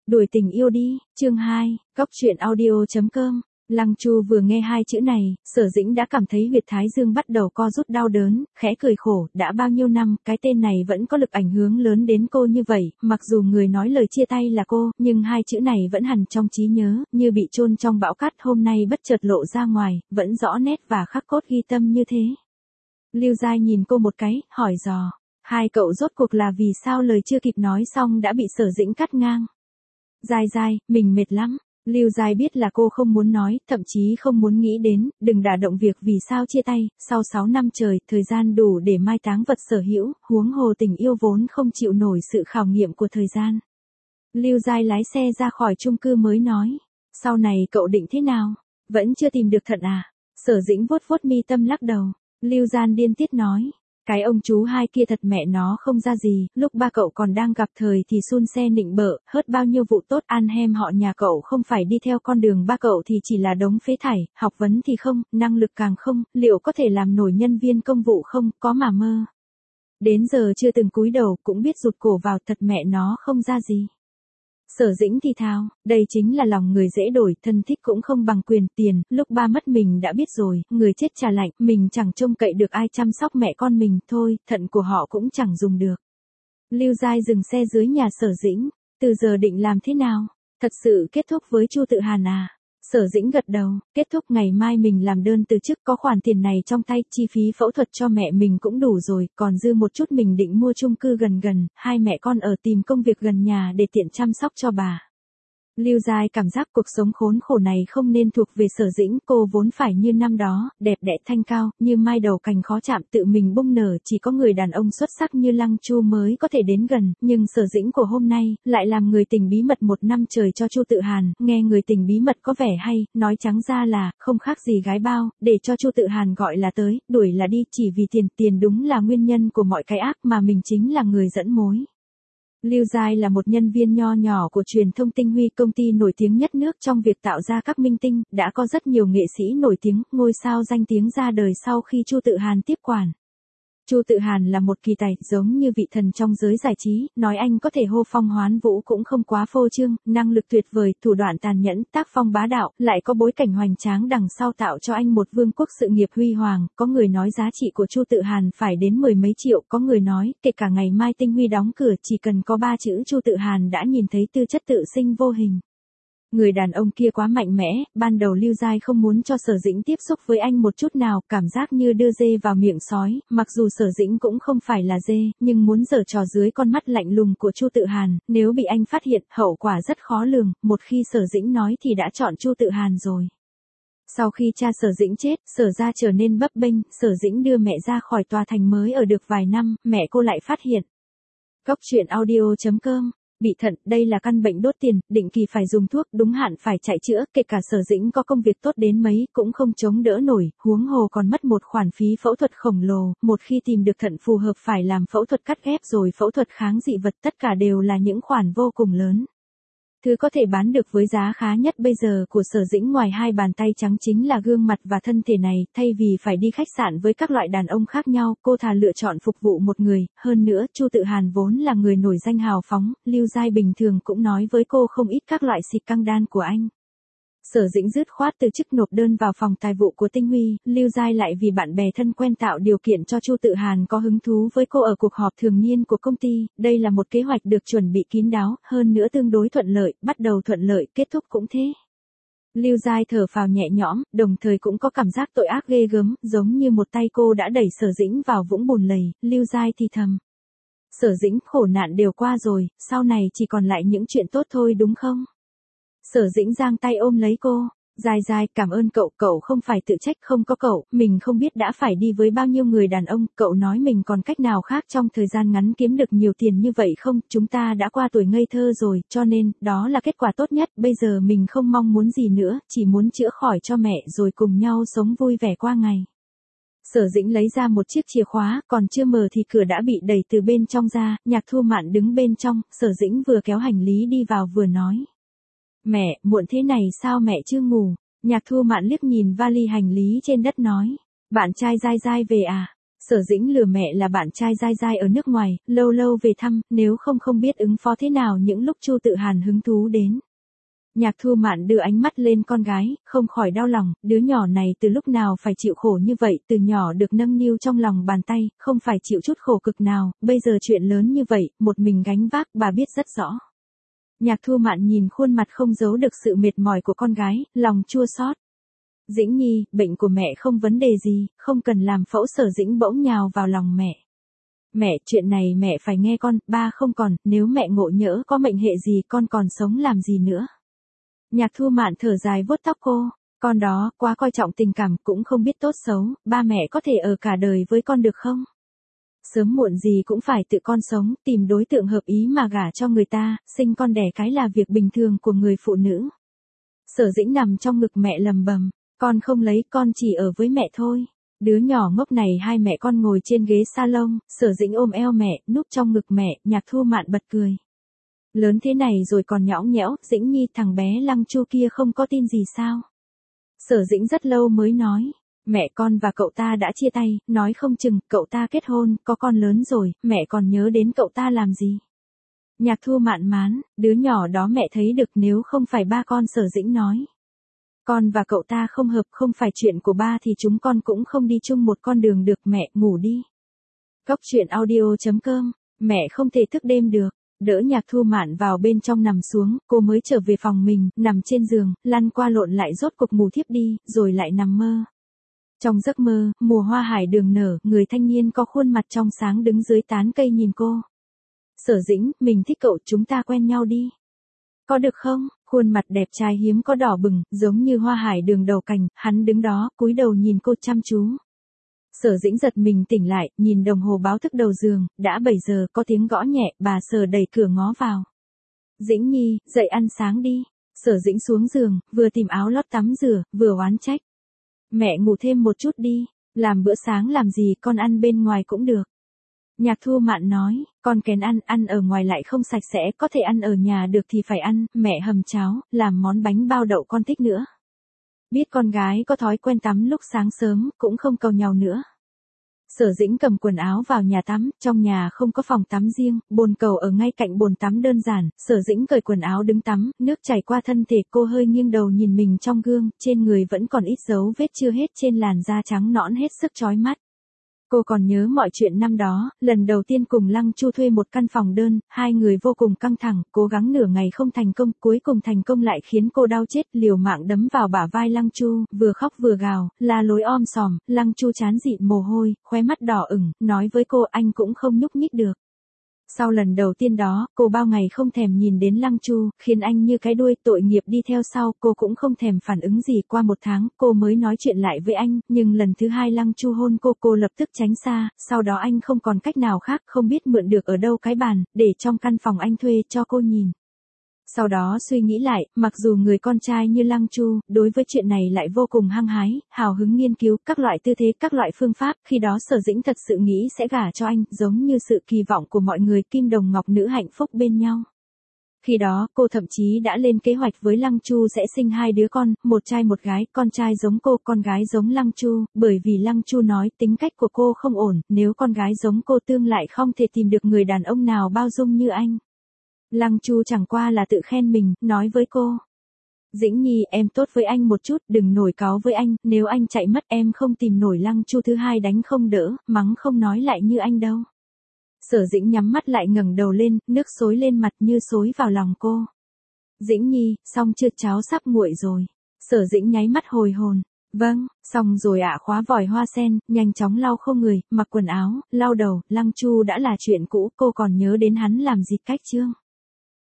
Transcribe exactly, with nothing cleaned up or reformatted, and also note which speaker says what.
Speaker 1: Đuổi tình yêu đi, chương hai, góc truyện audio chấm com. Lăng Chu vừa nghe hai chữ này, Sở Dĩnh đã cảm thấy huyệt thái dương bắt đầu co rút đau đớn, khẽ cười khổ, đã bao nhiêu năm, cái tên này vẫn có lực ảnh hưởng lớn đến cô như vậy, mặc dù người nói lời chia tay là cô, nhưng hai chữ này vẫn hằn trong trí nhớ, như bị chôn trong bão cát hôm nay bất chợt lộ ra ngoài, vẫn rõ nét và khắc cốt ghi tâm như thế. Lưu Giai nhìn cô một cái, hỏi dò, hai cậu rốt cuộc là vì sao lời chưa kịp nói xong đã bị Sở Dĩnh cắt ngang. Giai Giai, mình mệt lắm. Lưu Giai biết là cô không muốn nói, thậm chí không muốn nghĩ đến, đừng đả động việc vì sao chia tay, sau sáu năm trời, thời gian đủ để mai táng vật sở hữu, huống hồ tình yêu vốn không chịu nổi sự khảo nghiệm của thời gian. Lưu Giai lái xe ra khỏi chung cư mới nói, sau này cậu định thế nào? Vẫn chưa tìm được thận à? Sở Dĩnh vuốt vuốt mi tâm lắc đầu. Lưu Gian điên tiết nói, cái ông chú hai kia thật mẹ nó không ra gì, lúc ba cậu còn đang gặp thời thì xun xe nịnh bợ, hớt bao nhiêu vụ tốt, an hem họ nhà cậu không phải đi theo con đường ba cậu thì chỉ là đống phế thải, học vấn thì không, năng lực càng không, liệu có thể làm nổi nhân viên công vụ không, có mà mơ. Đến giờ chưa từng cúi đầu cũng biết rụt cổ vào, thật mẹ nó không ra gì. Sở Dĩnh thì thào, đây chính là lòng người dễ đổi, thân thích cũng không bằng quyền tiền, lúc ba mất mình đã biết rồi, người chết trả lạnh, mình chẳng trông cậy được ai chăm sóc mẹ con mình, thôi, thận của họ cũng chẳng dùng được. Lưu Giai dừng xe dưới nhà Sở Dĩnh, từ giờ định làm thế nào? Thật sự kết thúc với Chu Tự Hàn à? Sở Dĩnh gật đầu, kết thúc ngày mai mình làm đơn từ chức, có khoản tiền này trong tay, chi phí phẫu thuật cho mẹ mình cũng đủ rồi, còn dư một chút mình định mua chung cư gần gần, hai mẹ con ở tìm công việc gần nhà để tiện chăm sóc cho bà. Lưu Giai cảm giác cuộc sống khốn khổ này không nên thuộc về Sở Dĩnh, cô vốn phải như năm đó, đẹp đẽ thanh cao, như mai đầu cành khó chạm tự mình bung nở, chỉ có người đàn ông xuất sắc như Lăng Chu mới có thể đến gần, nhưng Sở Dĩnh của hôm nay, lại làm người tình bí mật một năm trời cho Chu Tự Hàn, nghe người tình bí mật có vẻ hay, nói trắng ra là, không khác gì gái bao, để cho Chu Tự Hàn gọi là tới, đuổi là đi, chỉ vì tiền, tiền đúng là nguyên nhân của mọi cái ác mà mình chính là người dẫn mối. Lưu Giai là một nhân viên nho nhỏ của truyền thông Tinh Huy, công ty nổi tiếng nhất nước trong việc tạo ra các minh tinh, đã có rất nhiều nghệ sĩ nổi tiếng, ngôi sao danh tiếng ra đời sau khi Chu Tự Hàn tiếp quản. Chu Tự Hàn là một kỳ tài, giống như vị thần trong giới giải trí, nói anh có thể hô phong hoán vũ cũng không quá phô trương, năng lực tuyệt vời, thủ đoạn tàn nhẫn, tác phong bá đạo, lại có bối cảnh hoành tráng đằng sau tạo cho anh một vương quốc sự nghiệp huy hoàng, có người nói giá trị của Chu Tự Hàn phải đến mười mấy triệu, có người nói, kể cả ngày mai Tinh Huy đóng cửa chỉ cần có ba chữ Chu Tự Hàn đã nhìn thấy tư chất tự sinh vô hình. Người đàn ông kia quá mạnh mẽ, ban đầu Lưu Giai không muốn cho Sở Dĩnh tiếp xúc với anh một chút nào, cảm giác như đưa dê vào miệng sói, mặc dù Sở Dĩnh cũng không phải là dê, nhưng muốn giở trò dưới con mắt lạnh lùng của Chu Tự Hàn, nếu bị anh phát hiện, hậu quả rất khó lường, một khi Sở Dĩnh nói thì đã chọn Chu Tự Hàn rồi. Sau khi cha Sở Dĩnh chết, Sở gia trở nên bấp bênh, Sở Dĩnh đưa mẹ ra khỏi tòa thành mới ở được vài năm, mẹ cô lại phát hiện. Góc truyện audio chấm com. Bị thận, đây là căn bệnh đốt tiền, định kỳ phải dùng thuốc, đúng hạn phải chạy chữa, kể cả Sở Dĩnh có công việc tốt đến mấy, cũng không chống đỡ nổi, huống hồ còn mất một khoản phí phẫu thuật khổng lồ, một khi tìm được thận phù hợp phải làm phẫu thuật cắt ghép rồi phẫu thuật kháng dị vật, tất cả đều là những khoản vô cùng lớn. Thứ có thể bán được với giá khá nhất bây giờ của Sở Dĩnh ngoài hai bàn tay trắng chính là gương mặt và thân thể này, thay vì phải đi khách sạn với các loại đàn ông khác nhau, cô thà lựa chọn phục vụ một người, hơn nữa, Chu Tự Hàn vốn là người nổi danh hào phóng, Lưu Giai bình thường cũng nói với cô không ít các loại xịt căng đan của anh. Sở Dĩnh dứt khoát từ chức nộp đơn vào phòng tài vụ của Tinh Huy, Lưu Giai lại vì bạn bè thân quen tạo điều kiện cho Chu Tự Hàn có hứng thú với cô ở cuộc họp thường niên của công ty, đây là một kế hoạch được chuẩn bị kín đáo, hơn nữa tương đối thuận lợi, bắt đầu thuận lợi, kết thúc cũng thế. Lưu Giai thở phào nhẹ nhõm, đồng thời cũng có cảm giác tội ác ghê gớm, giống như một tay cô đã đẩy Sở Dĩnh vào vũng bùn lầy, Lưu Giai thì thầm. Sở Dĩnh, khổ nạn đều qua rồi, sau này chỉ còn lại những chuyện tốt thôi đúng không? Sở Dĩnh giang tay ôm lấy cô, Giai Giai, cảm ơn cậu, cậu không phải tự trách, không có cậu, mình không biết đã phải đi với bao nhiêu người đàn ông, cậu nói mình còn cách nào khác trong thời gian ngắn kiếm được nhiều tiền như vậy không, chúng ta đã qua tuổi ngây thơ rồi, cho nên, đó là kết quả tốt nhất, bây giờ mình không mong muốn gì nữa, chỉ muốn chữa khỏi cho mẹ rồi cùng nhau sống vui vẻ qua ngày. Sở Dĩnh lấy ra một chiếc chìa khóa, còn chưa mở thì cửa đã bị đẩy từ bên trong ra, Nhạc Thu Mạn đứng bên trong, Sở Dĩnh vừa kéo hành lý đi vào vừa nói. Mẹ, muộn thế này sao mẹ chưa ngủ? Nhạc Thu Mạn liếc nhìn vali hành lý trên đất nói. Bạn trai Giai Giai về à? Sở Dĩnh lừa mẹ là bạn trai dai dai ở nước ngoài, lâu lâu về thăm, nếu không không biết ứng phó thế nào những lúc Chu Tự Hàn hứng thú đến. Nhạc Thu Mạn đưa ánh mắt lên con gái, không khỏi đau lòng, đứa nhỏ này từ lúc nào phải chịu khổ như vậy, từ nhỏ được nâng niu trong lòng bàn tay, không phải chịu chút khổ cực nào, bây giờ chuyện lớn như vậy, một mình gánh vác, bà biết rất rõ. Nhạc Thu Mạn nhìn khuôn mặt không giấu được sự mệt mỏi của con gái, lòng chua xót. Dĩnh Nhi, bệnh của mẹ không vấn đề gì, không cần làm phẫu. Sở Dĩnh bỗng nhào vào lòng mẹ. Mẹ, chuyện này mẹ phải nghe con, ba không còn, nếu mẹ ngộ nhỡ có mệnh hệ gì con còn sống làm gì nữa. Nhạc Thu Mạn thở dài vuốt tóc cô, con đó, quá coi trọng tình cảm, cũng không biết tốt xấu, ba mẹ có thể ở cả đời với con được không? Sớm muộn gì cũng phải tự con sống, tìm đối tượng hợp ý mà gả cho người ta, sinh con đẻ cái là việc bình thường của người phụ nữ. Sở Dĩnh nằm trong ngực mẹ lầm bầm, con không lấy, con chỉ ở với mẹ thôi. Đứa nhỏ ngốc này, hai mẹ con ngồi trên ghế salon, Sở Dĩnh ôm eo mẹ, núp trong ngực mẹ, Nhạc Thu Mạn bật cười. Lớn thế này rồi còn nhõng nhẽo, Dĩnh Nhi, thằng bé Lăng Chu kia không có tin gì sao? Sở Dĩnh rất lâu mới nói, mẹ, con và cậu ta đã chia tay, nói không chừng cậu ta kết hôn, có con lớn rồi, mẹ còn nhớ đến cậu ta làm gì? Nhạc Thu Mạn mán, đứa nhỏ đó mẹ thấy được, nếu không phải ba con. Sở Dĩnh nói, con và cậu ta không hợp, không phải chuyện của ba thì chúng con cũng không đi chung một con đường được. Mẹ, ngủ đi. Cốc truyện audio chấm com, mẹ không thể thức đêm được. Đỡ Nhạc Thu Mạn vào bên trong nằm xuống, cô mới trở về phòng mình, nằm trên giường, lăn qua lộn lại rốt cục ngủ thiếp đi, rồi lại nằm mơ. Trong giấc mơ, mùa hoa hải đường nở, người thanh niên có khuôn mặt trong sáng đứng dưới tán cây nhìn cô. Sở Dĩnh, mình thích cậu, chúng ta quen nhau đi. Có được không? Khuôn mặt đẹp trai hiếm có đỏ bừng, giống như hoa hải đường đầu cành, hắn đứng đó, cúi đầu nhìn cô chăm chú. Sở Dĩnh giật mình tỉnh lại, nhìn đồng hồ báo thức đầu giường, đã bảy giờ, có tiếng gõ nhẹ, bà Sở đẩy cửa ngó vào. Dĩnh Nhi, dậy ăn sáng đi. Sở Dĩnh xuống giường, vừa tìm áo lót tắm rửa, vừa oán trách. Mẹ ngủ thêm một chút đi, làm bữa sáng làm gì, con ăn bên ngoài cũng được. Nhạc Thu Mạn nói, con kén ăn, ăn ở ngoài lại không sạch sẽ, có thể ăn ở nhà được thì phải ăn, mẹ hầm cháo, làm món bánh bao đậu con thích nữa. Biết con gái có thói quen tắm lúc sáng sớm, cũng không cầu nhau nữa. Sở Dĩnh cầm quần áo vào nhà tắm, trong nhà không có phòng tắm riêng, bồn cầu ở ngay cạnh bồn tắm đơn giản. Sở Dĩnh cởi quần áo đứng tắm, nước chảy qua thân thể cô, hơi nghiêng đầu nhìn mình trong gương, trên người vẫn còn ít dấu vết chưa hết trên làn da trắng nõn hết sức chói mắt. Cô còn nhớ mọi chuyện năm đó, lần đầu tiên cùng Lăng Chu thuê một căn phòng đơn, hai người vô cùng căng thẳng, cố gắng nửa ngày không thành công, cuối cùng thành công lại khiến cô đau chết, liều mạng đấm vào bả vai Lăng Chu, vừa khóc vừa gào, la lối om sòm. Lăng Chu trán dịn mồ hôi, khóe mắt đỏ ửng, nói với cô, anh cũng không nhúc nhích được. Sau lần đầu tiên đó, cô bao ngày không thèm nhìn đến Lăng Chu, khiến anh như cái đuôi, tội nghiệp đi theo sau, cô cũng không thèm phản ứng gì. Qua một tháng, cô mới nói chuyện lại với anh, nhưng lần thứ hai Lăng Chu hôn cô, cô lập tức tránh xa, sau đó anh không còn cách nào khác, không biết mượn được ở đâu cái bàn, để trong căn phòng anh thuê cho cô nhìn. Sau đó suy nghĩ lại, mặc dù người con trai như Lăng Chu, đối với chuyện này lại vô cùng hăng hái, hào hứng nghiên cứu các loại tư thế, các loại phương pháp, khi đó Sở Dĩnh thật sự nghĩ sẽ gả cho anh, giống như sự kỳ vọng của mọi người, kim đồng ngọc nữ hạnh phúc bên nhau. Khi đó, cô thậm chí đã lên kế hoạch với Lăng Chu sẽ sinh hai đứa con, một trai một gái, con trai giống cô, con gái giống Lăng Chu, bởi vì Lăng Chu nói tính cách của cô không ổn, nếu con gái giống cô tương lại không thể tìm được người đàn ông nào bao dung như anh. Lăng Chu chẳng qua là tự khen mình, nói với cô. Dĩnh Nhi, em tốt với anh một chút, đừng nổi cáu với anh, nếu anh chạy mất em không tìm nổi Lăng Chu thứ hai, đánh không đỡ, mắng không nói lại như anh đâu. Sở Dĩnh nhắm mắt lại, ngẩng đầu lên, nước xối lên mặt như xối vào lòng cô. Dĩnh Nhi, xong chưa, cháo sắp nguội rồi. Sở Dĩnh nháy mắt hồi hồn. Vâng, xong rồi ạ. Khóa vòi hoa sen, nhanh chóng lau khô người, mặc quần áo, lau đầu. Lăng Chu đã là chuyện cũ, cô còn nhớ đến hắn làm gì cách chương.